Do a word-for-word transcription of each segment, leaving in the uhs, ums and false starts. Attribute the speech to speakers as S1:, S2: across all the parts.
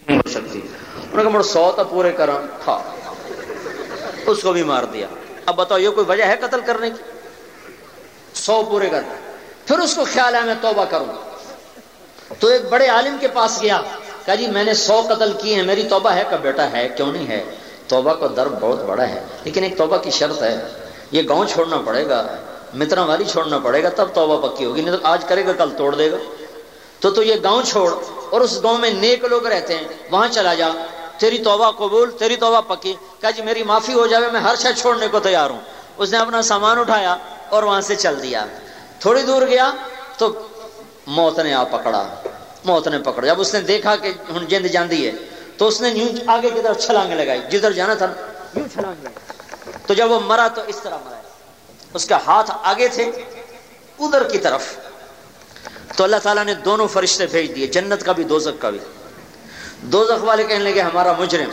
S1: نہیں ہو سکتی. انہوں نے کہا مڑ سو تو پورے کرا تھا, اس کو بھی مار دیا. اب بتاؤ یہ کوئی وجہ ہے قتل کرنے کی؟ سو پورے کر. پھر اس کو خیال ہے میں توبہ کروں, تو ایک بڑے عالم کے پاس گیا, کہا جی میں نے سو قتل کیے ہیں, میری توبہ ہے؟ کہ بیٹا ہے, کیوں نہیں ہے, توبہ کا در بہت بڑا ہے, لیکن ایک توبہ کی شرط ہے, یہ گاؤں چھوڑنا پڑے گا, مترا والی چھوڑنا پڑے گا, تب توبہ پکی ہوگی, نہیں تو آج کرے گا کل توڑ دے گا. تو تو یہ گاؤں چھوڑ, اور اس گاؤں میں نیک لوگ رہتے ہیں, وہاں چلا جا, تیری توبہ قبول, تیری توبہ پکی. کہا جی میری معافی ہو جائے, میں ہر شے چھوڑنے کو تیار ہوں. اس نے اپنا سامان اٹھایا اور وہاں سے چل دیا. تھوڑی دور گیا تو موت نے آ پکڑا, موت نے پکڑا. جب اس نے دیکھا کہ ہن جند جاندی ہے, تو اس نے یوں آگے کی طرف چھلانگ لگائی, جدھر جانا تھا یوں چھلانگ لگائی. تو جب وہ مرا تو اس طرح مرا, اس کا ہاتھ آگے تھے ادھر کی طرف. تو اللہ تعالیٰ نے دونوں فرشتے بھیج دیے, جنت کا بھی دوزخ کا بھی. دوزخ والے کہنے لگے ہمارا مجرم,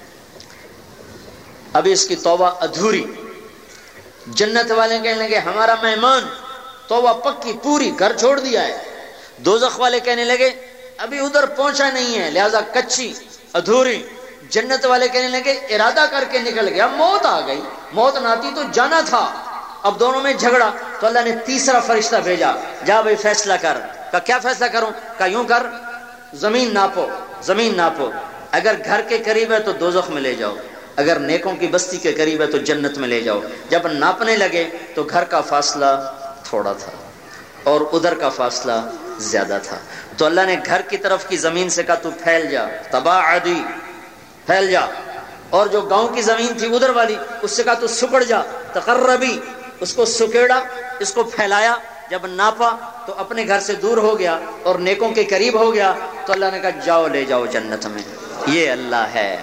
S1: ابھی اس کی توبہ ادھوری. جنت والے کہنے لگے ہمارا مہمان, توبہ پکی پوری, گھر چھوڑ دیا ہے. دوزخ والے کہنے لگے ابھی ادھر پہنچا نہیں ہے, لہذا کچی ادھوری. جنت والے کہنے لگے ارادہ کر کے نکل گیا, موت آ گئی, موت نہ آتی تو جانا تھا. اب دونوں میں جھگڑا, تو اللہ نے تیسرا فرشتہ بھیجا, جا بھائی فیصلہ کر. کہا کیا فیصلہ کروں؟ کہا یوں کر, زمین ناپو, زمین ناپو, اگر گھر کے قریب ہے تو دوزخ میں لے جاؤ, اگر نیکوں کی بستی کے قریب ہے تو جنت میں لے جاؤ. جب ناپنے لگے تو گھر کا فاصلہ تھوڑا تھا اور ادھر کا فاصلہ زیادہ تھا. تو اللہ نے گھر کی طرف کی زمین سے کہا تو پھیل جا, تباعدی, پھیل جا. اور جو گاؤں کی زمین تھی ادھر والی, اس سے کہا تو سکڑ جا, تقربی, اس کو سکیڑا, اس کو پھیلایا. جب ناپا تو اپنے گھر سے دور ہو گیا اور نیکوں کے قریب ہو گیا. تو اللہ نے کہا جاؤ لے جاؤ جنت میں. یہ اللہ ہے,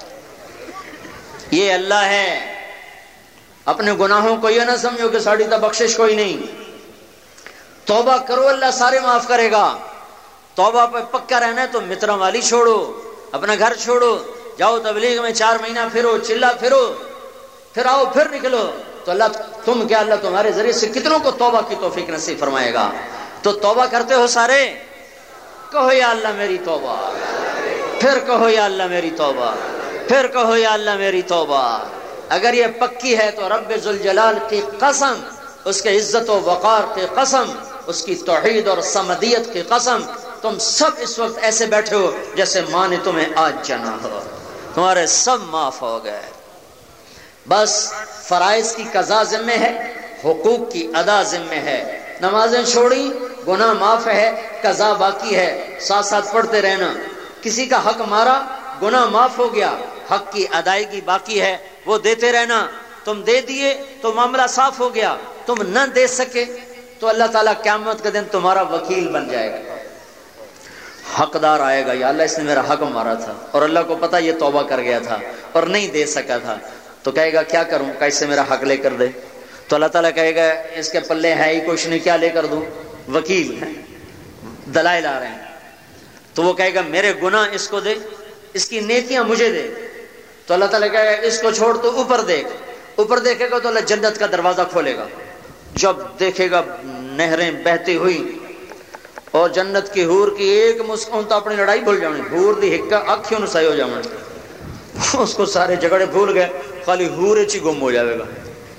S1: یہ اللہ ہے. اپنے گناہوں کو یہ نہ سمجھو کہ ساڑی تا بخشش کوئی نہیں. توبہ کرو, اللہ سارے معاف کرے گا. توبہ پہ پکا رہنا ہے تو مترا والی چھوڑو, اپنا گھر چھوڑو, جاؤ تبلیغ میں چار مہینہ پھرو, چلا پھرو, پھر آؤ, پھر نکلو. تو اللہ تم کیا اللہ تمہارے ذریعے سے کتنوں کو توبہ کی توفیق نصیب فرمائے گا. تو توبہ کرتے ہو سارے, کہو یا اللہ میری توبہ, پھر کہو یا اللہ میری توبہ, پھر کہو یا اللہ میری توبہ. اگر یہ پکی ہے تو رب ذوالجلال کی قسم, اس کے عزت و وقار کی قسم, اس کی توحید اور صمدیت کی قسم, تم سب اس وقت ایسے بیٹھے ہو جیسے ماں نے تمہیں آج جنا ہو, تمہارے سب معاف ہو گئے. بس فرائض کی قضا ذمہ ہے, حقوق کی ادا ذمہ ہے. نمازیں چھوڑی, گناہ معاف ہے, قضا باقی ہے, ساتھ ساتھ پڑھتے رہنا. کسی کا حق مارا, گناہ معاف ہو گیا, حق کی ادائیگی باقی ہے, وہ دیتے رہنا. تم دے دیے تو معاملہ صاف ہو گیا, تم نہ دے سکے تو اللہ تعالیٰ قیامت کے دن تمہارا وکیل بن جائے گا. حقدار آئے گا, یا اللہ اس نے میرا حق مارا تھا اور اللہ کو پتا یہ توبہ کر گیا تھا اور نہیں دے سکا تھا, تو کہے گا کیا کروں, کہ اس سے میرا حق لے کر دے. تو اللہ تعالیٰ کہے گا اس کے پلے ہے ہی کچھ نہیں, کیا لے کر دوں, وکیل ہے, دلائل آ رہے ہیں. تو وہ کہے گا میرے گناہ اس کو دے, اس کی نیکیاں مجھے دے. تو اللہ تعالیٰ کہے گا اس کو چھوڑ تو اوپر دیکھ, اوپر دیکھے گا تو اللہ جنت کا دروازہ کھولے گا. جب دیکھے گا نہریں بہتی ہوئی اور جنت کی حور کی ایک مسکان تو اپنی لڑائی بھول جاؤں, حور دی ہکا اکھیوں نو سہی ہو جاؤں, اس کو سارے جھگڑے بھول گئے, خالی حور چی گم ہو جائے گا.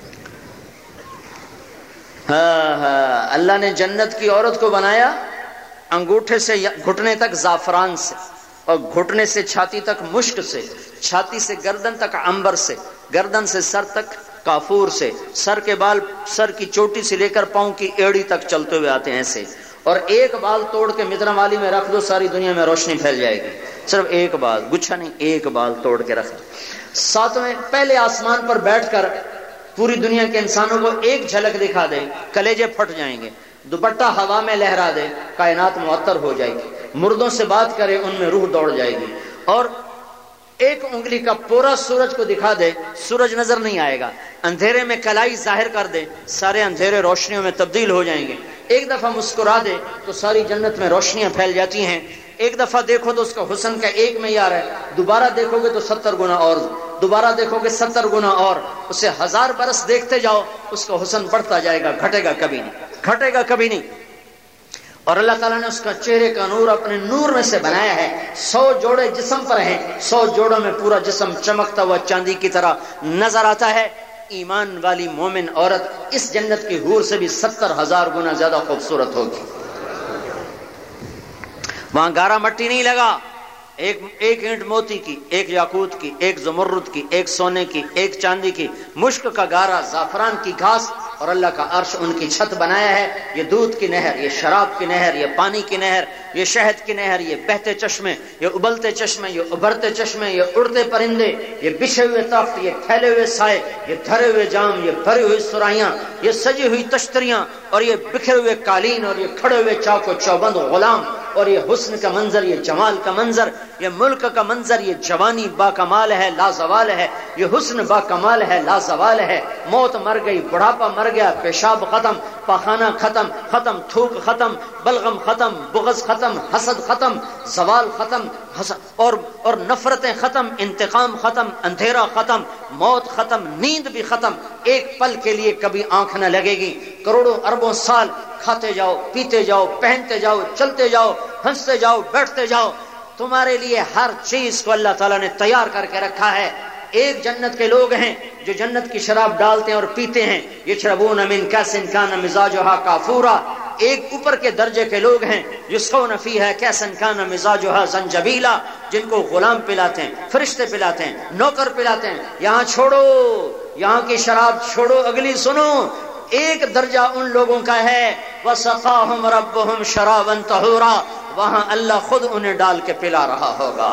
S1: ہاں ہاں اللہ نے جنت کی عورت کو بنایا انگوٹھے سے گھٹنے تک زعفران سے, اور گھٹنے سے چھاتی تک مشک سے, چھاتی سے گردن تک عنبر سے, گردن سے سر تک کافور سے, سر کے بال سر کی چوٹی سے لے کر پاؤں کی ایڑی تک چلتے ہوئے آتے ہیں ایسے. اور ایک بال توڑ کے مترا والی میں رکھ دو, ساری دنیا میں روشنی پھیل جائے گی. صرف ایک بال, گچھا نہیں, ایک بال توڑ کے رکھ دو. ساتویں پہلے آسمان پر بیٹھ کر پوری دنیا کے انسانوں کو ایک جھلک دکھا دے, کلیجے پھٹ جائیں گے. دوپٹہ ہوا میں لہرا دے, کائنات معطر ہو جائے گی. مردوں سے بات کرے, ان میں روح دوڑ جائے گی. اور ایک انگلی کا پورا سورج کو دکھا دے, سورج نظر نہیں آئے گا. اندھیرے میں کلائی ظاہر کر دے, سارے اندھیرے روشنیوں میں تبدیل ہو جائیں گے. ایک دفعہ مسکرا دے تو ساری جنت میں روشنیاں پھیل جاتی ہیں. ایک دفعہ دیکھو تو اس کا حسن کا ایک معیار ہے, دوبارہ دیکھو گے تو ستر گنا اور, دوبارہ دیکھو گے ستر گنا اور, اسے ہزار برس دیکھتے جاؤ, اس کا حسن بڑھتا جائے گا, گھٹے گا کبھی نہیں, گھٹے گا کبھی نہیں. اور اللہ تعالیٰ نے اس کا چہرے کا نور اپنے نور میں سے بنایا ہے. سو جوڑے جسم پر ہیں، سو جوڑوں میں پورا جسم چمکتا ہوا چاندی کی طرح نظر آتا ہے. ایمان والی مومن عورت اس جنت کی حور سے بھی ستر ہزار گنا زیادہ خوبصورت ہوگی. وہاں گارا مٹی نہیں لگا، ایک ایک اینٹ موتی کی، ایک یاقوت کی، ایک زمرد کی، ایک سونے کی، ایک چاندی کی، مشک کا گارا، زعفران کی گھاس، اور اللہ کا عرش ان کی چھت بنایا ہے. یہ دودھ کی نہر، یہ شراب کی نہر، یہ پانی کی نہر، یہ شہد کی نہر، یہ بہتے چشمے، یہ ابلتے چشمے، یہ ابھرتے چشمے، یہ اڑتے پرندے، یہ بچھے ہوئے تخت، یہ پھیلے ہوئے سائے، یہ دھرے ہوئے جام، یہ بھری ہوئی سرائیاں، یہ سجی ہوئی تشتریاں، اور یہ بکھرے ہوئے قالین، اور یہ کھڑے ہوئے چاق و چوبند غلام، اور یہ حسن کا منظر، یہ جمال کا منظر، یہ ملک کا منظر. یہ جوانی با کمال ہے، لا زوال ہے. یہ حسن با کمال ہے، لا زوال ہے. موت مر گئی، بڑھاپا مر گیا، پیشاب ختم، پاخانہ ختم، ختم تھوک ختم، بلغم ختم، بغض ختم، حسد ختم، زوال ختم، اور اور نفرتیں ختم، انتقام ختم، اندھیرا ختم، موت ختم، نیند بھی ختم. ایک پل کے لیے کبھی آنکھ نہ لگے گی. کروڑوں اربوں سال کھاتے جاؤ، پیتے جاؤ، پہنتے جاؤ، چلتے جاؤ، ہنستے جاؤ، بیٹھتے جاؤ. تمہارے لیے ہر چیز کو اللہ تعالیٰ نے تیار کر کے رکھا ہے. ایک جنت کے لوگ ہیں جو جنت کی شراب ڈالتے ہیں اور پیتے ہیں. یشربون من کأس کان مزاجها کافورا. ایک اوپر کے درجے کے لوگ ہیں یسقون فیہا کأسا کان مزاجها زنجبیلا، جن کو غلام پلاتے ہیں، فرشتے پلاتے ہیں، نوکر پلاتے ہیں. یہاں چھوڑو، یہاں کی شراب چھوڑو، اگلی سنو. ایک درجہ ان لوگوں کا ہے وَسَقَاهُمْ رَبُّهُمْ شَرَابًا طَهُورًا، وہاں اللہ خود انہیں ڈال کے پلا رہا ہوگا.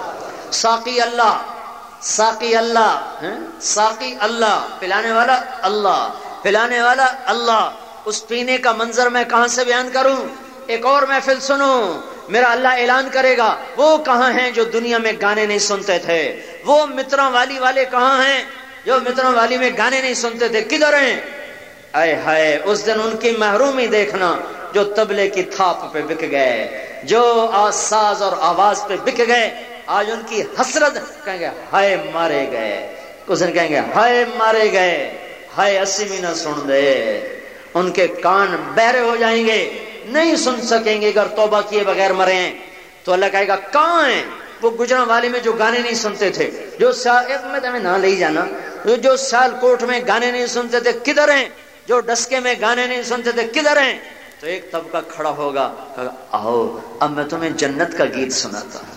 S1: ساقی اللہ، ساقی اللہ، ساقی اللہ، پلانے والا اللہ، پلانے والا اللہ. اس پینے کا منظر میں کہاں سے بیان کروں؟ ایک اور محفل سنو، میرا اللہ اعلان کرے گا وہ کہاں ہیں جو دنیا میں گانے نہیں سنتے تھے؟ وہ متراں والی والے کہاں ہیں جو متراں والی میں گانے نہیں سنتے تھے؟ کدھر ہیں؟ اے ہائے، اس دن ان کی محرومی دیکھنا جو تبلے کی تھاپ پہ بک گئے، جو ساز اور آواز پہ بک گئے. آج ان کی حسرت، کہیں گے ہائے مارے گئے. کچھ دن کہیں گے ہائے مارے گئے، ہائے اسی بھی نہ سن دے. ان کے کان بہرے ہو جائیں گے، نہیں سن سکیں گے اگر توبہ کیے بغیر مرے ہیں. تو اللہ کہے گا کہاں ہیں وہ گجراں والے میں جو گانے نہیں سنتے تھے، جو میں تمہیں نہ لے جانا، جو سیال کوٹ میں گانے نہیں سنتے تھے کدھر ہیں؟ جو ڈسکے میں گانے نہیں سنتے تھے کدھر ہیں؟ تو ایک طبقہ کھڑا ہوگا، آؤ اب میں تمہیں جنت کا گیت سناتا ہوں.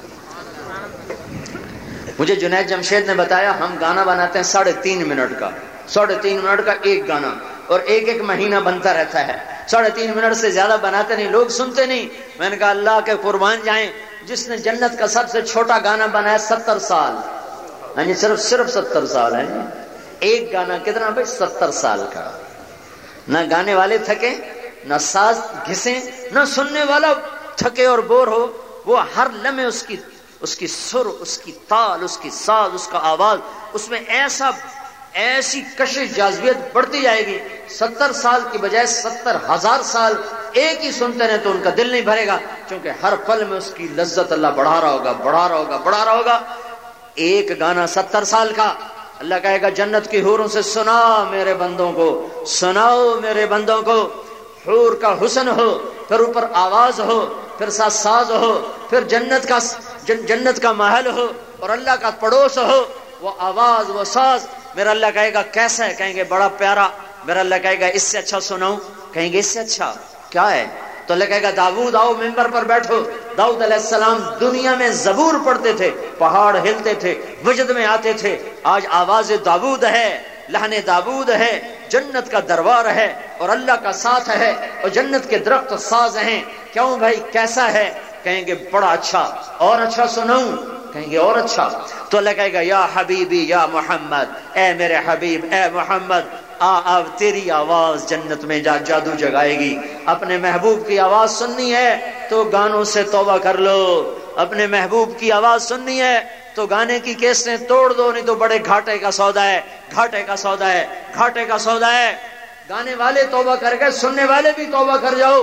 S1: مجھے جنید جمشید نے بتایا ہم گانا بناتے ہیں ساڑھے تین منٹ کا، ساڑھے تین منٹ کا ایک گانا، اور ایک ایک مہینہ بنتا رہتا ہے. ساڑھے تین منٹ سے زیادہ بناتے نہیں، لوگ سنتے نہیں. میں نے کہا اللہ کے قربان جائیں، جس نے جنت کا سب سے چھوٹا گانا بنایا ستر سال، یعنی صرف صرف ستر سال ہے. ایک گانا کتنا بھائی؟ ستر سال کا. نہ گانے والے تھکے، نہ ساز گھسیں، نہ سننے والا تھکے اور بور ہو. وہ ہر لمحے اس کی اس کی سر، اس کی تال، اس کی ساز، اس کا آواز، اس میں ایسا ایسی کشش جاذبیت بڑھتی جائے گی. ستر سال کی بجائے ستر ہزار سال ایک ہی سنتے رہے تو ان کا دل نہیں بھرے گا، کیونکہ ہر پل میں اس کی لذت اللہ بڑھا رہا ہوگا، بڑھا رہا ہوگا، بڑھا رہا ہوگا. ایک گانا ستر سال کا. اللہ کہے گا جنت کی حوروں سے سنا میرے بندوں کو، سناؤ میرے بندوں کو. حور کا حسن ہو، پھر اوپر آواز ہو، پھر ساتھ ساز ہو، پھر جنت کا جن جنت کا محل ہو، اور اللہ کا پڑوس ہو. وہ آواز، وہ ساز، میرا اللہ کہے گا کیسا ہے؟ کہیں گے بڑا پیارا. میرا اللہ کہے گا اس سے اچھا سناؤں؟ کہیں گے اس سے اچھا کیا ہے؟ تو اللہ کہے گا داؤد آؤ ممبر پر بیٹھو. داؤد علیہ السلام دنیا میں زبور پڑھتے تھے، پہاڑ ہلتے تھے، وجد میں آتے تھے. آج آواز داؤد ہے، لہن داؤد ہے، جنت کا دربار ہے، اور اللہ کا ساتھ ہے، اور جنت کے درخت ساز ہیں. کیوں بھائی کیسا ہے؟ کہیں گے بڑا اچھا. اور اچھا سناؤں؟ کہیں گے اور اچھا. تو اللہ کہے گا یا حبیبی یا محمد، اے میرے حبیب، اے محمد، آ اب تیری آواز جنت میں جا جادو جگائے گی. اپنے محبوب کی آواز سننی ہے تو گانوں سے توبہ کر لو. اپنے محبوب کی آواز سننی ہے تو گانے کی کیسیں توڑ دو، نہیں تو بڑے گھاٹے کا سودا ہے، گھاٹے کا سودا ہے، گھاٹے کا سودا ہے. گانے والے توبہ کر کے، سننے والے بھی توبہ کر جاؤ.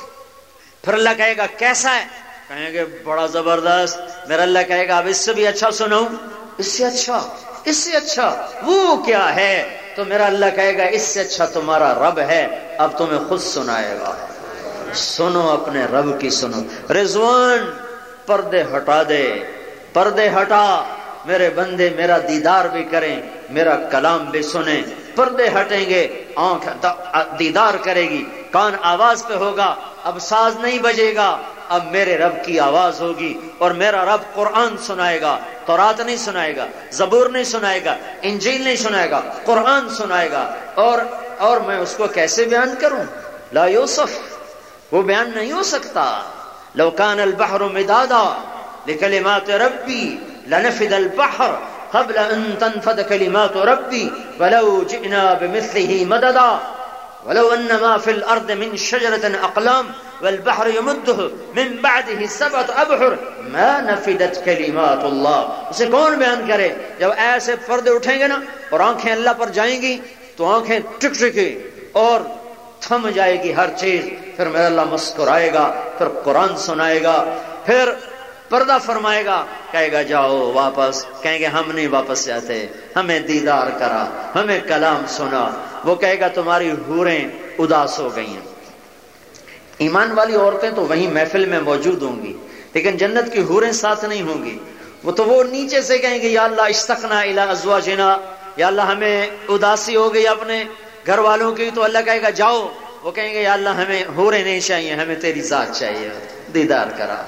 S1: پھر اللہ کہے گا کیسا ہے؟ کہیں گے بڑا زبردست. میرا اللہ کہے گا اب اس سے بھی اچھا سناؤں؟ اس سے اچھا، اس سے اچھا وہ کیا ہے؟ تو میرا اللہ کہے گا اس سے اچھا تمہارا رب ہے، اب تمہیں خود سنائے گا. سنو اپنے رب کی سنو. رضوان پردے ہٹا دے، پردے ہٹا، میرے بندے میرا دیدار بھی کریں، میرا کلام بھی سنیں. پردے ہٹیں گے، آنکھ دیدار کرے گی، کان آواز پہ ہوگا، اب ساز نہیں بجے گا، اب میرے رب کی آواز ہوگی. اور میرا رب قرآن سنائے گا، تورات نہیں سنائے گا، زبور نہیں سنائے گا، انجیل نہیں سنائے گا، قرآن سنائے گا. اور اور میں اس کو کیسے بیان کروں؟ لا یوسف، وہ بیان نہیں ہو سکتا. لو کان البحر مدادا لکلمات ربی لنفد البحر قبل ان تنفد کلمات ربی ولو جئنا بمثله مددا ولو ان ما في الارض من شجرة اقلام والبحر يمده من بعده سبعة ابحر ما نفدت کلمات اللہ. اسے کون بیان کرے؟ جب ایسے پردے اٹھیں گے نا اور آنکھیں اللہ پر جائیں گی تو آنکھیں ٹک ٹکی اور تھم جائے گی ہر چیز. پھر میرا اللہ مسکرائے گا، پھر قرآن سنائے گا، پھر پردہ فرمائے گا، کہے گا جاؤ واپس. کہیں گے ہم نہیں واپس جاتے، ہمیں دیدار کرا، ہمیں کلام سنا. وہ کہے گا تمہاری حوریں اداس ہو گئی ہیں. ایمان والی عورتیں تو وہیں محفل میں موجود ہوں گی، لیکن جنت کی حوریں ساتھ نہیں ہوں گی. وہ تو وہ نیچے سے کہیں گے یا اللہ اشتقنا الی ازواجنا، یا اللہ ہمیں اداسی ہو گئی اپنے گھر والوں کی. تو اللہ کہے گا جاؤ. وہ کہیں گے یا اللہ ہمیں حوریں نہیں چاہیے، ہمیں تیری ذات چاہیے، دیدار کرا.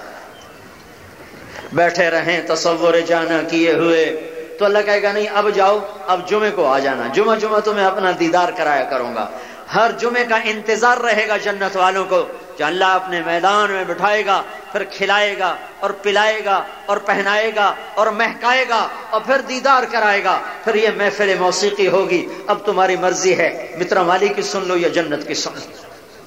S1: بیٹھے رہیں تصور جانا کیے ہوئے. تو اللہ کہے گا نہیں اب جاؤ، اب جمعے کو آ جانا، جمعہ جمعہ تمہیں اپنا دیدار کرایا کروں گا. ہر جمعے کا انتظار رہے گا جنت والوں کو کہ اللہ اپنے میدان میں بٹھائے گا، پھر کھلائے گا اور پلائے گا اور پہنائے گا اور مہکائے گا اور پھر دیدار کرائے گا. پھر یہ محفل موسیقی ہوگی. اب تمہاری مرضی ہے، مترا والی کی سن لو یا جنت کی سن لو.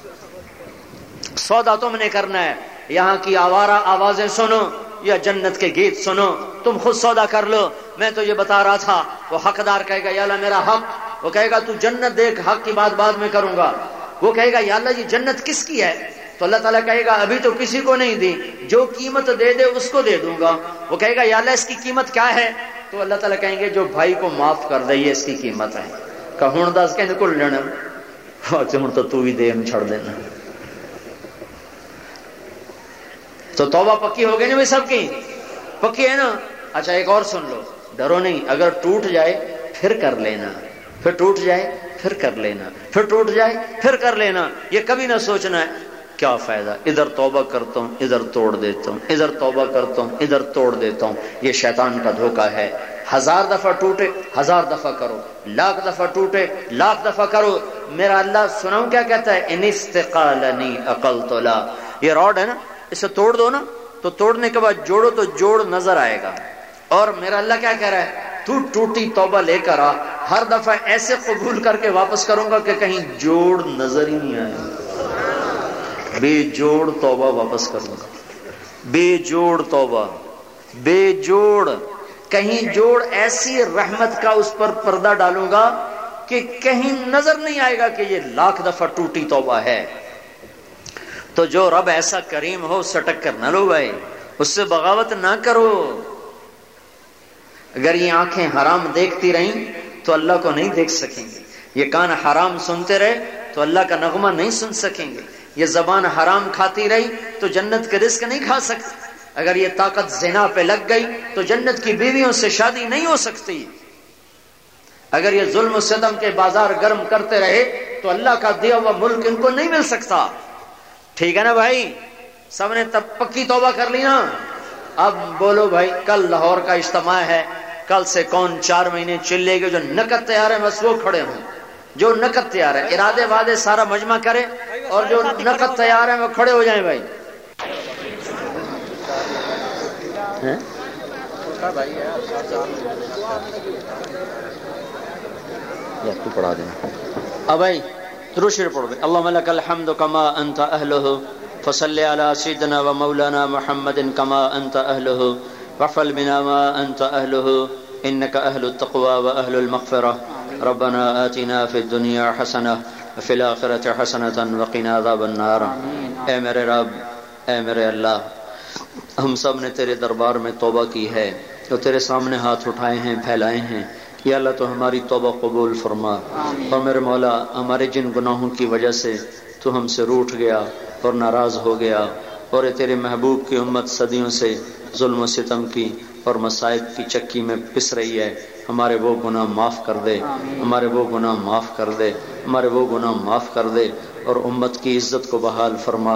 S1: سودا تم نے کرنا ہے، یہاں کی آوارہ آوازیں سنو یا جنت کے گیت سنو، تم خود سودا کر لو. میں تو یہ بتا رہا تھا. وہ حقدار کہے گا یا اللہ میرا حق. وہ کہے گا تو جنت دیکھ، حق کی بات بعد میں کروں گا. وہ کہے گا یا اللہ یہ جنت کس کی ہے؟ تو اللہ تعالیٰ کہے گا ابھی تو کسی کو نہیں دی، جو قیمت دے دے اس کو دے دوں گا. وہ کہے گا یا اللہ اس کی قیمت کیا ہے؟ تو اللہ تعالیٰ کہیں گے جو بھائی کو معاف کر دے یہ اس کی قیمت ہے. کہ ہن دس کہندے کول لینا ہن تو تو ہی دے ہم چھڑ دینا. تو توبہ پکی ہو گئی نا بھائی، سب کی پکی ہے نا. اچھا ایک اور سن لو، ڈرو نہیں، اگر ٹوٹ جائے پھر کر لینا، پھر ٹوٹ جائے پھر کر لینا، پھر ٹوٹ جائے پھر کر لینا. یہ کبھی نہ سوچنا ہے کیا فائدہ، ادھر توبہ کرتا ہوں ادھر توڑ دیتا ہوں، ادھر توبہ کرتا ہوں ادھر توڑ دیتا ہوں. یہ شیطان کا دھوکہ ہے. ہزار دفعہ ٹوٹے ہزار دفعہ کرو، لاکھ دفعہ ٹوٹے لاکھ دفعہ کرو. میرا اللہ سناؤں کیا کہتا ہے؟ ان استقالنی عقلت لا. یہ راڈ ہے نا، اسے توڑ دو نا، تو توڑنے کے بعد جوڑو تو جوڑ نظر آئے گا. اور میرا اللہ کیا کہہ رہا ہے؟ تو ٹوٹی توبہ لے کر آ، ہر دفعہ ایسے قبول کر کے واپس کروں گا کہ کہیں جوڑ نظر ہی نہیں آئے. بے جوڑ توبہ واپس کروں گا، بے جوڑ توبہ، بے جوڑ. کہیں جوڑ ایسی رحمت کا اس پر پردہ ڈالوں گا کہ کہیں نظر نہیں آئے گا کہ یہ لاکھ دفعہ ٹوٹی توبہ ہے. تو جو رب ایسا کریم ہو اس سے ٹکر نہ لو بھائی، اس سے بغاوت نہ کرو. اگر یہ آنکھیں حرام دیکھتی رہیں تو اللہ کو نہیں دیکھ سکیں گے. یہ کان حرام سنتے رہے تو اللہ کا نغمہ نہیں سن سکیں گے. یہ زبان حرام کھاتی رہی تو جنت کے رزق نہیں کھا سکتی. اگر یہ طاقت زنا پہ لگ گئی تو جنت کی بیویوں سے شادی نہیں ہو سکتی. اگر یہ ظلم و ستم کے بازار گرم کرتے رہے تو اللہ کا دیا ہوا ملک ان کو نہیں مل سکتا. ٹھیک ہے نا بھائی؟ سب نے تب پکی توبہ کر لی نا. اب بولو بھائی، کل لاہور کا اجتماع ہے، کل سے کون چار مہینے چلے گے؟ جو نقد تیار ہے بس وہ کھڑے ہوں، جو نقد تیار ہے. ارادے وعدے سارا مجمع کرے اور جو نقد تیار ہے وہ کھڑے ہو جائیں بھائی. تو پڑھا دینا. اب بھائی درود شریف پڑھو. اللہم لک الحمد کما انت اہلہ فصلی علی سیدنا و مولانا محمد کما انت اہلہ وفعل بنا ما انت اہلہ انک اہل التقوی و اہل المغفرہ. ربنا آتنا فی الدنیا حسنہ وفی الآخرۃ حسنۃ وقنا عذاب النار. اے میرے رب، اے میرے اللہ، ہم سب نے تیرے دربار میں توبہ کی ہے تو تیرے سامنے ہاتھ اٹھائے ہیں، پھیلائے ہیں. یا اللہ تو ہماری توبہ قبول فرما. اور میرے مولا، ہمارے جن گناہوں کی وجہ سے تو ہم سے روٹھ گیا، اور ناراض ہو گیا، اور تیرے محبوب کی امت صدیوں سے ظلم و ستم کی اور مصائب کی چکی میں پس رہی ہے، ہمارے وہ گناہ معاف کر دے، ہمارے وہ گناہ معاف کر دے، ہمارے وہ گناہ معاف کر دے، اور امت کی عزت کو بحال فرما،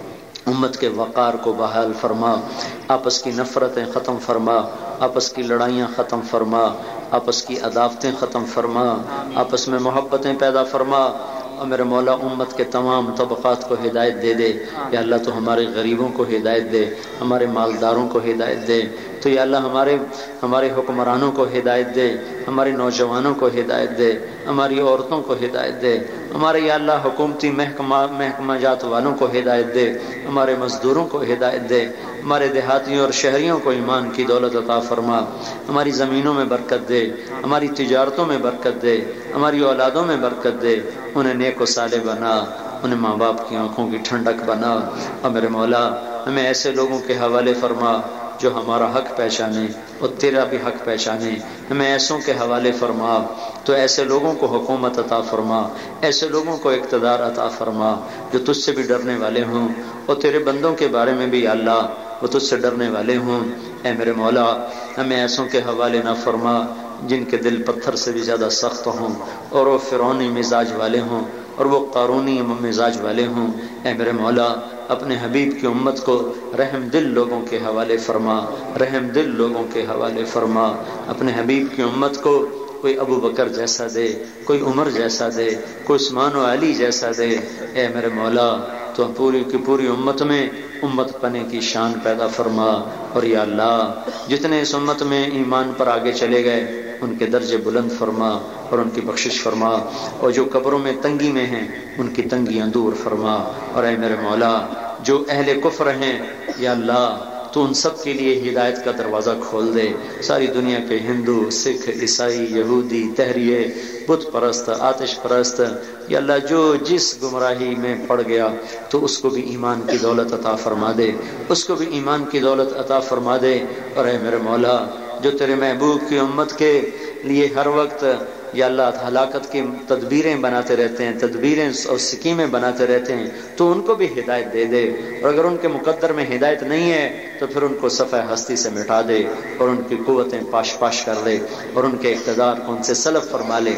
S1: امت کے وقار کو بحال فرما، آپس کی نفرتیں ختم فرما، آپس کی لڑائیاں ختم فرما، آپس کی عداوتیں ختم فرما، آپس میں محبتیں پیدا فرما، اور میرے مولا امت کے تمام طبقات کو ہدایت دے دے۔ یا اللہ تو ہمارے غریبوں کو ہدایت دے، ہمارے مالداروں کو ہدایت دے، تو یا اللہ ہمارے ہمارے حکمرانوں کو ہدایت دے، ہمارے نوجوانوں کو ہدایت دے، ہماری عورتوں کو ہدایت دے، ہمارے یا اللہ حکومتی محکمہ محکمہ جات والوں کو ہدایت دے، ہمارے مزدوروں کو ہدایت دے، ہمارے دیہاتیوں اور شہریوں کو ایمان کی دولت عطا فرما، ہماری زمینوں میں برکت دے، ہماری تجارتوں میں برکت دے، ہماری اولادوں میں برکت دے، انہیں نیک و صالح بنا، انہیں ماں باپ کی آنکھوں کی ٹھنڈک بنا، اور میرے مولا ہمیں ایسے لوگوں کے حوالے فرما جو ہمارا حق پہچانے اور تیرا بھی حق پہچانے، ہمیں ایسوں کے حوالے فرما تو ایسے لوگوں کو حکومت عطا فرما، ایسے لوگوں کو اقتدار عطا فرما جو تجھ سے بھی ڈرنے والے ہوں، اور تیرے بندوں کے بارے میں بھی یا اللہ وہ تجھ سے ڈرنے والے ہوں۔ اے میرے مولا ہمیں ایسوں کے حوالے نہ فرما جن کے دل پتھر سے بھی زیادہ سخت ہوں، اور وہ فرعونی مزاج والے ہوں، اور وہ قارونی مزاج والے ہوں۔ اے میرے مولا اپنے حبیب کی امت کو رحم دل لوگوں کے حوالے فرما، رحم دل لوگوں کے حوالے فرما، اپنے حبیب کی امت کو کوئی ابو بکر جیسا دے، کوئی عمر جیسا دے، کوئی عثمان و علی جیسا دے۔ اے میرے مولا تو پوری کی پوری امت میں امت پنے کی شان پیدا فرما، اور یا اللہ جتنے اس امت میں ایمان پر آگے چلے گئے ان کے درجے بلند فرما اور ان کی بخشش فرما، اور جو قبروں میں تنگی میں ہیں ان کی تنگیاں دور فرما، اور اے میرے مولا جو اہل کفر ہیں یا اللہ تو ان سب کے لیے ہدایت کا دروازہ کھول دے، ساری دنیا کے ہندو، سکھ، عیسائی، یہودی، تہریے، بت پرست، آتش پرست، یا اللہ جو جس گمراہی میں پڑ گیا تو اس کو بھی ایمان کی دولت عطا فرما دے، اس کو بھی ایمان کی دولت عطا فرما دے، اور اے میرے مولا جو تیرے محبوب کی امت کے لیے ہر وقت یا اللہ ہلاکت کی تدبیریں بناتے رہتے ہیں، تدبیریں اور سکیمیں بناتے رہتے ہیں، تو ان کو بھی ہدایت دے دے، اور اگر ان کے مقدر میں ہدایت نہیں ہے تو پھر ان کو صفحہ ہستی سے مٹا دے، اور ان کی قوتیں پاش پاش کر دے، اور ان کے اقتدار کو ان سے سلب فرما لے۔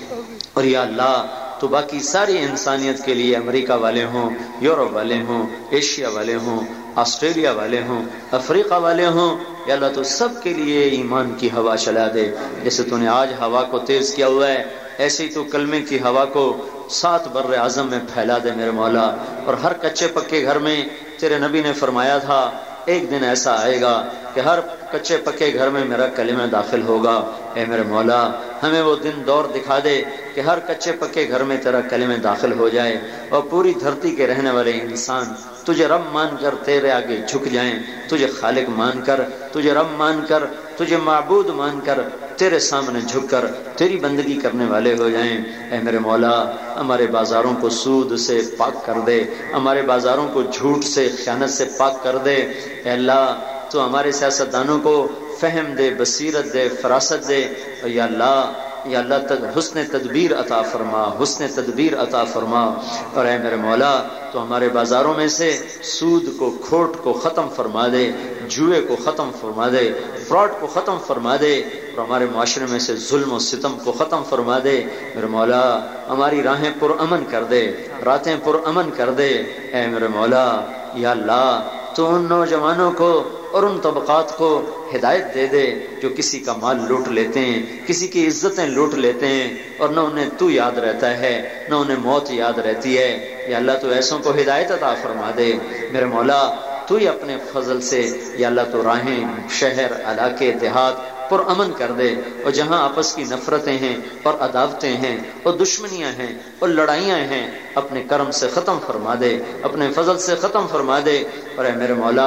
S1: اور یا اللہ تو باقی ساری انسانیت کے لیے امریکہ والے ہوں، یورپ والے ہوں، ایشیا والے ہوں، آسٹریلیا والے ہوں، افریقہ والے ہوں، یا اللہ تو سب کے لیے ایمان کی ہوا چلا دے، جیسے تو نے آج ہوا کو تیز کیا ہوا ہے ایسے ہی تو کلمے کی ہوا کو سات بر اعظم میں پھیلا دے میرے مولا، اور ہر کچے پکے گھر میں تیرے نبی نے فرمایا تھا ایک دن ایسا آئے گا کہ ہر کچے پکے گھر میں میرا کلمہ داخل ہوگا۔ اے میرے مولا ہمیں وہ دن دور دکھا دے کہ ہر کچے پکے گھر میں تیرا کلمہ داخل ہو جائے، اور پوری دھرتی کے رہنے والے انسان تجھے رب مان کر تیرے آگے جھک جائیں، تجھے خالق مان کر، تجھے رب مان کر، تجھے معبود مان کر تیرے سامنے جھک کر تیری بندگی کرنے والے ہو جائیں۔ اے میرے مولا ہمارے بازاروں کو سود سے پاک کر دے، ہمارے بازاروں کو جھوٹ سے، خیانت سے پاک کر دے۔ اے اللہ تو ہمارے سیاستدانوں کو فہم دے، بصیرت دے، فراست دے، اور یا اللہ یا اللہ تد حسن تدبیر عطا فرما، حسن تدبیر عطا فرما، اور اے میرے مولا تو ہمارے بازاروں میں سے سود کو، کھوٹ کو ختم فرما دے، جوئے کو ختم فرما دے، فراڈ کو ختم فرما دے، اور ہمارے معاشرے میں سے ظلم و ستم کو ختم فرما دے۔ میرے مولا ہماری راہیں پر امن کر دے، راتیں پر امن کر دے۔ اے میرے مولا یا اللہ تو ان نوجوانوں کو اور ان طبقات کو ہدایت دے دے جو کسی کا مال لوٹ لیتے ہیں، کسی کی عزتیں لوٹ لیتے ہیں، اور نہ انہیں تو یاد رہتا ہے نہ انہیں موت یاد رہتی ہے۔ یا اللہ تو ایسوں کو ہدایت عطا فرما دے میرے مولا، تو ہی اپنے فضل سے یا اللہ تو راہیں، شہر، علاقے، دیہات پر امن کر دے، اور جہاں آپس کی نفرتیں ہیں اور عداوتیں ہیں اور دشمنیاں ہیں اور لڑائیاں ہیں اپنے کرم سے ختم فرما دے، اپنے فضل سے ختم فرما دے۔ اور اے میرے مولا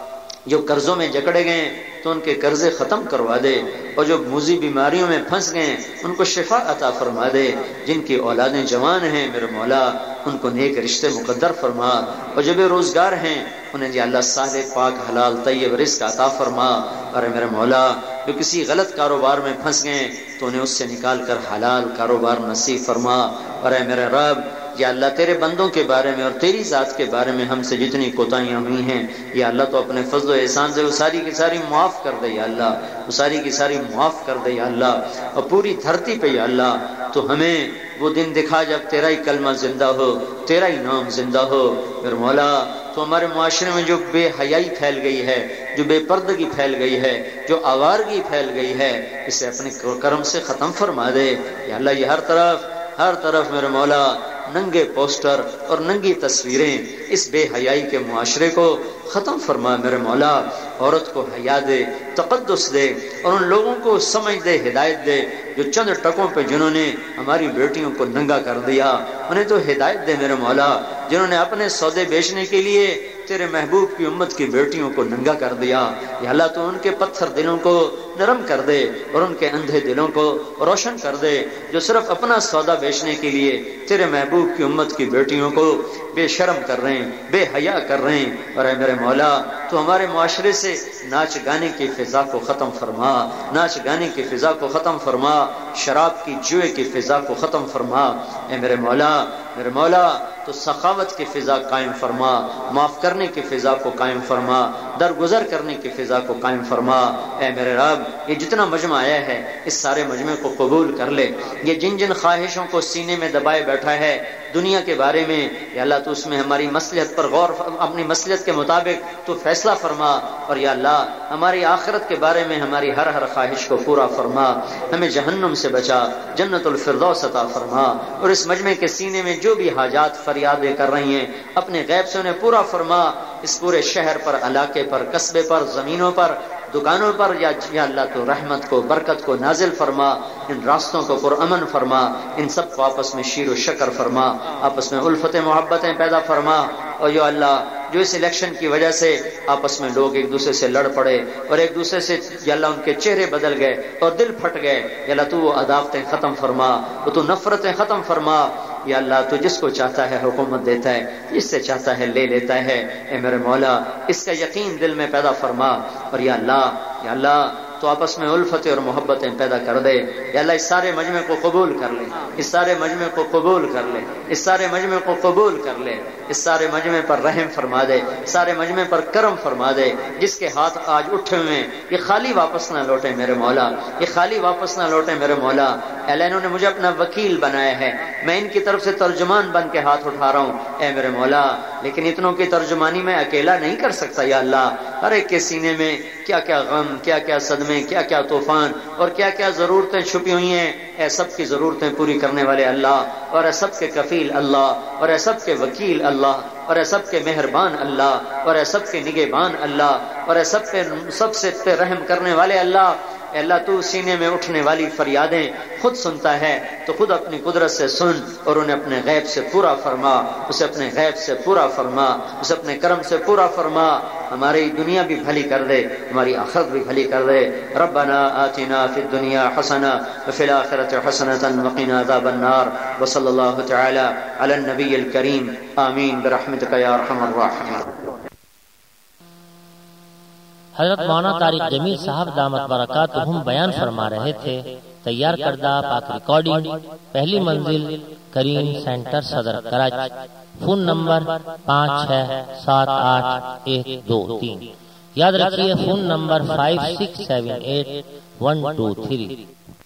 S1: جو قرضوں میں جکڑے گئے تو ان کے قرضے ختم کروا دے، اور جو موذی بیماریوں میں پھنس گئے ان کو شفا عطا فرما دے، جن کی اولادیں جوان ہیں میرے مولا ان کو نیک رشتے مقدر فرما، اور جو بے روزگار ہیں انہیں یا اللہ صالح پاک حلال طیب رزق عطا فرما۔ اور میرے مولا جو کسی غلط کاروبار میں پھنس گئے تو انہیں اس سے نکال کر حلال کاروبار نصیب فرما۔ اور اے میرے رب یا اللہ تیرے بندوں کے بارے میں اور تیری ذات کے بارے میں ہم سے جتنی کوتاہیاں ہوئی ہیں یا اللہ تو اپنے فضل و احسان سے وہ ساری کی ساری معاف کر دے یا اللہ، وہ ساری کی ساری معاف کر دے یا اللہ، اور پوری دھرتی پہ یا اللہ تو ہمیں وہ دن دکھا جب تیرا ہی کلمہ زندہ ہو، تیرا ہی نام زندہ ہو۔ پھر مولا تو ہمارے معاشرے میں جو بے حیائی پھیل گئی ہے، جو بے پردگی پھیل گئی ہے، جو آوارگی پھیل گئی ہے، اسے اپنے کرم سے ختم فرما دے یا اللہ۔ یہ ہر طرف ہر طرف میرے مولا ننگے پوسٹر اور ننگی تصویریں، اس بے حیائی کے معاشرے کو ختم فرما میرے مولا۔ عورت کو حیا دے، تقدس دے، اور ان لوگوں کو سمجھ دے، ہدایت دے جو چند ٹکوں پہ جنہوں نے ہماری بیٹیوں کو ننگا کر دیا، انہیں تو ہدایت دے میرے مولا۔ جنہوں نے اپنے سودے بیچنے کے لیے تیرے محبوب کی امت کی بیٹیوں کو ننگا کر دیا یا اللہ تو ان کے پتھر دلوں کو نرم کر دے اور ان کے اندھے دلوں کو روشن کر دے، جو صرف اپنا سودا بیچنے کے لیے تیرے محبوب کی امت کی بیٹیوں کو بے شرم کر رہے ہیں، بے حیا کر رہے ہیں۔ اور اے میرے مولا تو ہمارے معاشرے سے ناچ گانے کی فضا کو ختم فرما، ناچ گانے کی فضا کو ختم فرما، شراب کی جوئے کی فضا کو ختم فرما۔ اے میرے مولا میرے مولا تو سخاوت کی فضا قائم فرما، معاف کرنے کی فضا کو قائم فرما، درگزر کرنے کی فضا کو قائم فرما۔ اے میرے رب یہ جتنا مجمع آیا ہے اس سارے مجمع کو قبول کر لے۔ یہ جن جن خواہشوں کو سینے میں دبائے بیٹھا ہے دنیا کے بارے میں یا اللہ تو اس میں ہماری مصلحت پر غور، اپنی مصلحت کے مطابق تو فیصلہ فرما، اور یا اللہ ہماری آخرت کے بارے میں ہماری ہر ہر خواہش کو پورا فرما، ہمیں جہنم سے بچا، جنت الفردوس عطا فرما۔ اور اس مجمع کے سینے میں جو بھی حاجات فریادیں کر رہی ہیں اپنے غیب سے انہیں پورا فرما، اس پورے شہر پر، علاقے پر، قصبے پر، زمینوں پر، دکانوں پر یا یا اللہ تو رحمت کو، برکت کو نازل فرما، ان راستوں کو پرامن فرما، ان سب کو آپس میں شیر و شکر فرما، آپس میں الفت محبتیں پیدا فرما۔ اور یا اللہ جو اس الیکشن کی وجہ سے آپس میں لوگ ایک دوسرے سے لڑ پڑے اور ایک دوسرے سے یا اللہ ان کے چہرے بدل گئے اور دل پھٹ گئے، یا اللہ تو وہ عداوتیں ختم فرما، وہ تو نفرتیں ختم فرما۔ یا اللہ تو جس کو چاہتا ہے حکومت دیتا ہے، جس سے چاہتا ہے لے لیتا ہے۔ اے میرے مولا اس کا یقین دل میں پیدا فرما، اور یا اللہ یا اللہ تو آپس میں الفتیں اور محبتیں پیدا کر دے۔ یا اللہ اس سارے مجمع کو قبول کر لے، اس سارے مجمع کو قبول کر لے، اس سارے مجمع کو قبول کر لے، اس سارے مجمع پر رحم فرما دے، سارے مجمع پر کرم فرما دے۔ جس کے ہاتھ آج اٹھے ہوئے ہیں یہ خالی واپس نہ لوٹے میرے مولا، یہ خالی واپس نہ لوٹے میرے مولا۔ اللہ انہوں نے مجھے اپنا وکیل بنایا ہے، میں ان کی طرف سے ترجمان بن کے ہاتھ اٹھا رہا ہوں اے میرے مولا، لیکن اتنوں کی ترجمانی میں اکیلا نہیں کر سکتا یا اللہ۔ ہر ایک کے سینے میں کیا کیا غم، کیا کیا صدمے، کیا کیا طوفان اور کیا کیا ضرورتیں چھپی ہوئی ہیں، اے سب کی ضرورتیں پوری کرنے والے اللہ، اور اے سب کے کفیل اللہ، اور اے سب کے وکیل اللہ، اور اے سب کے مہربان اللہ، اور اے سب کے نگہبان اللہ، اور اے سب پہ سب سے پہ رحم کرنے والے اللہ۔ اے اللہ تو سینے میں اٹھنے والی فریادیں خود سنتا ہے تو خود اپنی قدرت سے سن اور انہیں اپنے غیب سے پورا فرما، اسے اپنے غیب سے پورا فرما، اسے اپنے کرم سے پورا فرما۔ ہماری دنیا بھی بھلی کر دے، ہماری آخرت بھی بھلی کر دے۔ ربنا آتنا فی الدنیا حسنہ وفی الآخرۃ حسنۃ وقنا عذاب النار، وصلی اللہ تعالی علی النبی الکریم، آمین برحمتک یا ارحم الراحمین۔
S2: حضرت مولانا طارق جمیل صاحب دامت برکاتہم بیان فرما رہے تھے۔ تیار کردہ پاک ریکارڈنگ، پہلی منزل کریم سینٹر صدر کراچی، فون نمبر پانچ چھ سات آٹھ ایک دو تین، یاد رکھیے phone number five six seven eight one two three.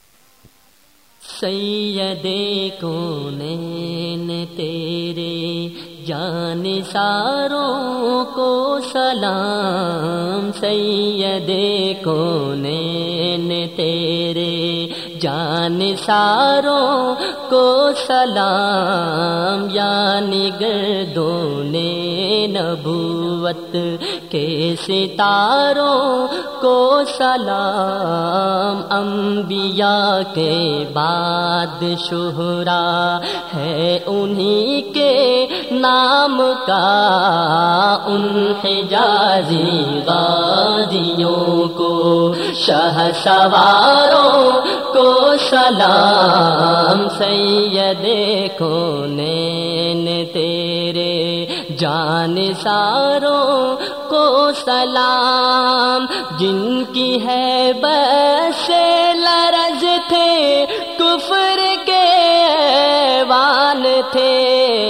S3: سید کونین تیرے جان ساروں کو سلام، سید کونین تیرے جان ساروں کو سلام، یعنی گردون نبوت کے ستاروں کو سلام، انبیاء کے بعد شہرا ہے انہی کے نام کا، ان حجازی غازیوں کو شہ سواروں کو سلام، سید کونین تیرے جان ساروں کو سلام، جن کی ہے بس لرز تھے کفر کے ایوان تھے،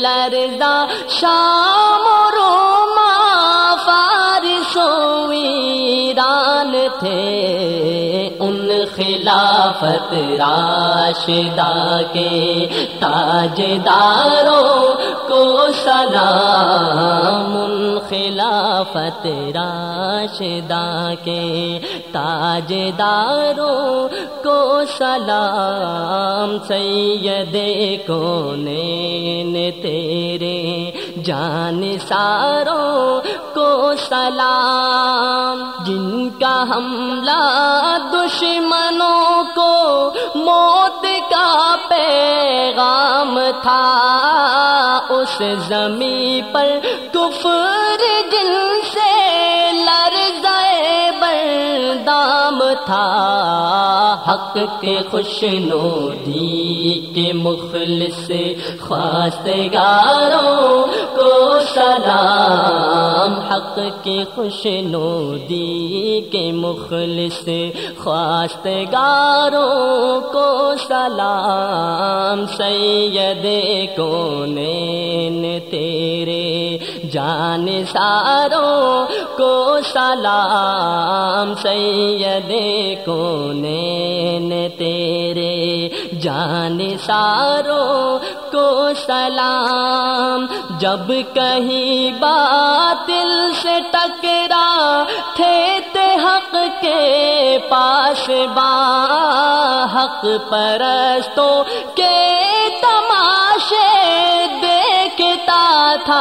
S3: لرزا شام و روما فارس و ایران تھے، ان خلافت راشدہ کے تاجداروں کو سلام، ان خلافت راشدہ کے تاجداروں کو سلام، سید کونین تیرے جانثاروں کو سلام، جن کا حملہ دشمنوں کو موت کا پیغام تھا، اس زمین پر کفر جن سے لرزائے بردام تھا، حق کے خوشنودی کے مخلص خواستگاروں کو سلام، حق کے خوشنودی کے مخلص خواستگاروں کو سلام، سید کونین تیرے جانثاروں کو سلام، سید کونین تیرے جانثاروں کو سلام، جب کہیں باطل سے ٹکرا تھے تے حق کے پاس با، حق پرستوں کے تماشے دیکھتا تھا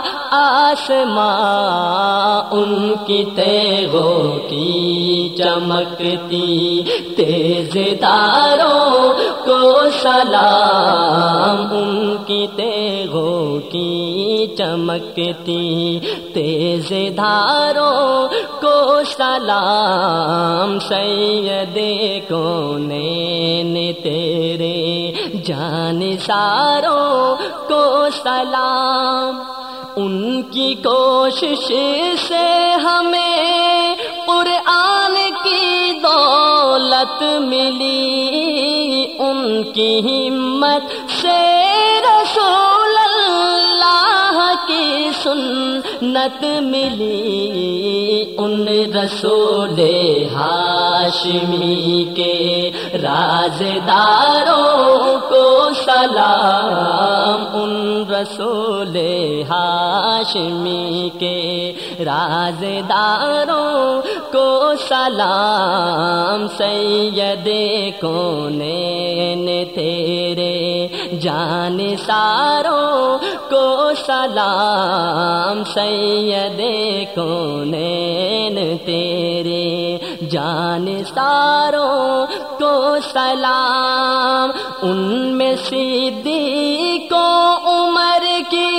S3: آسماں، ان کی تیغوں کی چمکتی تیز داروں کو سلام، ان کی تیغوں کی چمکتی تیز دھاروں کو سلام، سید کونین تیرے جانثاروں کو سلام، ان کی کوشش سے ہمیں قرآن کی دولت ملی، ان کی ہمت سے رسول اللہ کی سنت ملی، ان رسول ہاشمی کے رازداروں کو سلام، ان رسول ہاشمی کے رازداروں کو سلام، سید کونین تیرے جانثاروں کو سلام، سید کونین تیرے جانثاروں کو سلام، ان میں صدیق و عمر کی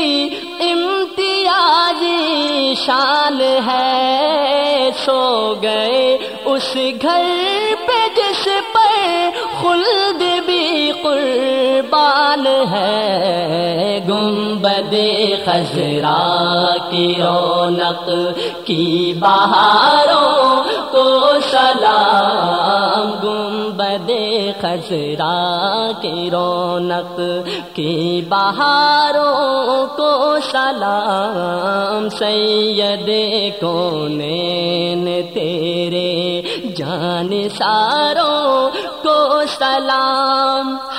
S3: امتیازی شان ہے، سو گئے اس گھر پہ جس پر خلد بھی قربان ہے، گنبد خضرا کی رونق کی بہاروں کو سلام، گنبد خضرا کی رونق کی بہاروں کو سلام، سید کونین تیرے جانثاروں کو سلام۔